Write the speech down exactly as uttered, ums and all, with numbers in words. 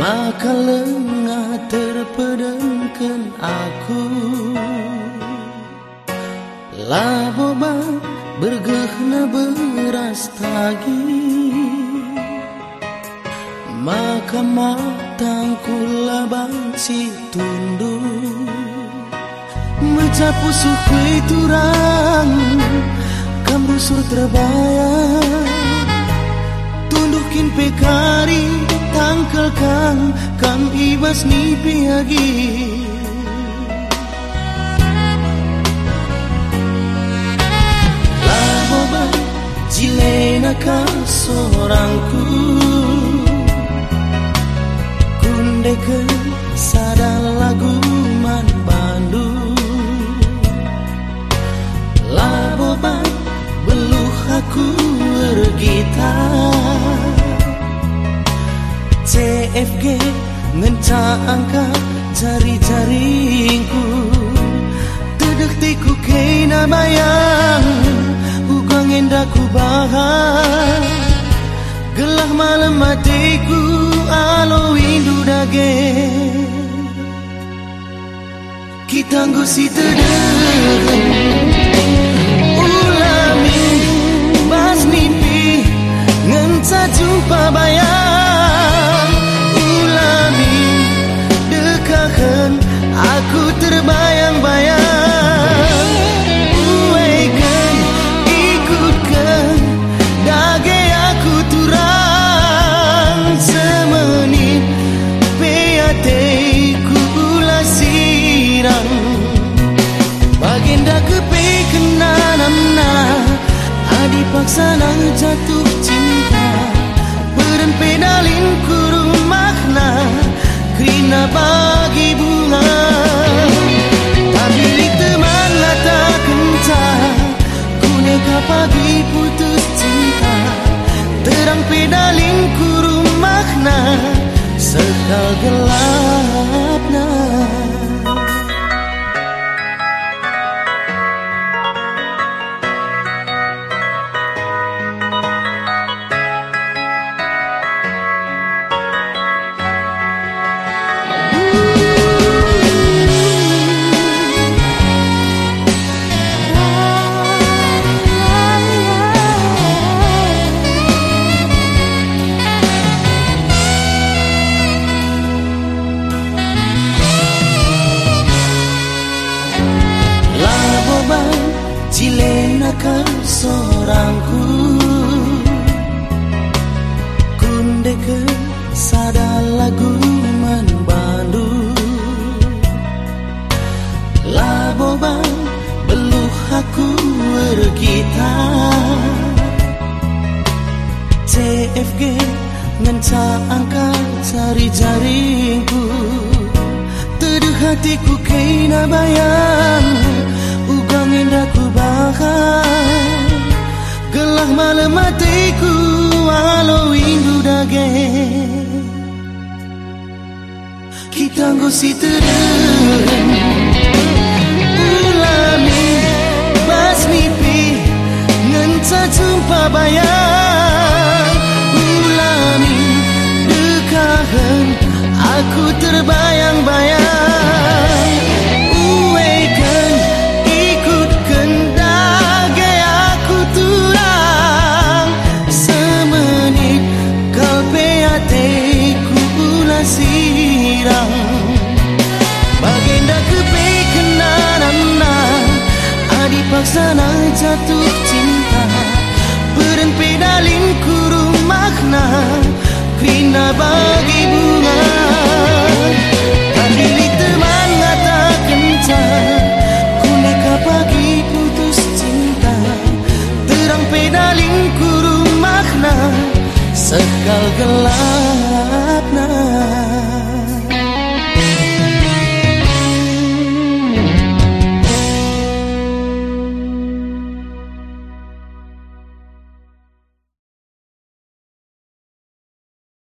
maka lengah terpedengkan aku. Laboba bergehna beras tagi, maka matangku labang si tunduk. Mencapu sukai turang, kam rusur terbayang. Tundukin pekari, tangkel kang, kam ibas ni piagi. Laboba jilena kau sorangku, kundeke sadar lagu man Bandung. Laboba beluh aku bergitar, C F G ngenca angka jari-jaringku. Tedek tiku kena bayang, bukan endaku bahar. Gelah malam matiku alo indu dage. Kita ngusi tedek ulami bas mimpi ngenca jumpa bayang. Ulami dekakan aku terbayang-bayang. Uaikan ikutkan dage aku turang. Semenit peateku ulah sirang. Bagenda kepekena namna adi paksa nang jatuh cinta. Beren pedalin kurung makna krina bagi bunga. Tapi teman lata kenca kuneka pagi putus cinta. Terang pedalin kurung makna sekal gelapna. Jilena kau sorangku, kundeke sadar lagu man Bandung. Laboba beluh aku bergitar, C F G ngenca angka jari-jaringku. Teduh hatiku kena bayang, ugang endaku bahar. Gelah malam matiku walau indu dage. Kita ngosi tereng ulami bas mimpi ngenca jumpa bayang. Ulami dekahan aku terbayang-bayang. Uaikan ikutkan dage aku turang. Semenit kau peateku ulah sirang. Bagenda kepekena namna adi paksa nang jatuh cinta. Beren pedalin kurung makna krina bagi bunga. Tapi teman ngata kenca kuneka pagi putus cinta. Terang pedalin kurung makna sekal gelapna.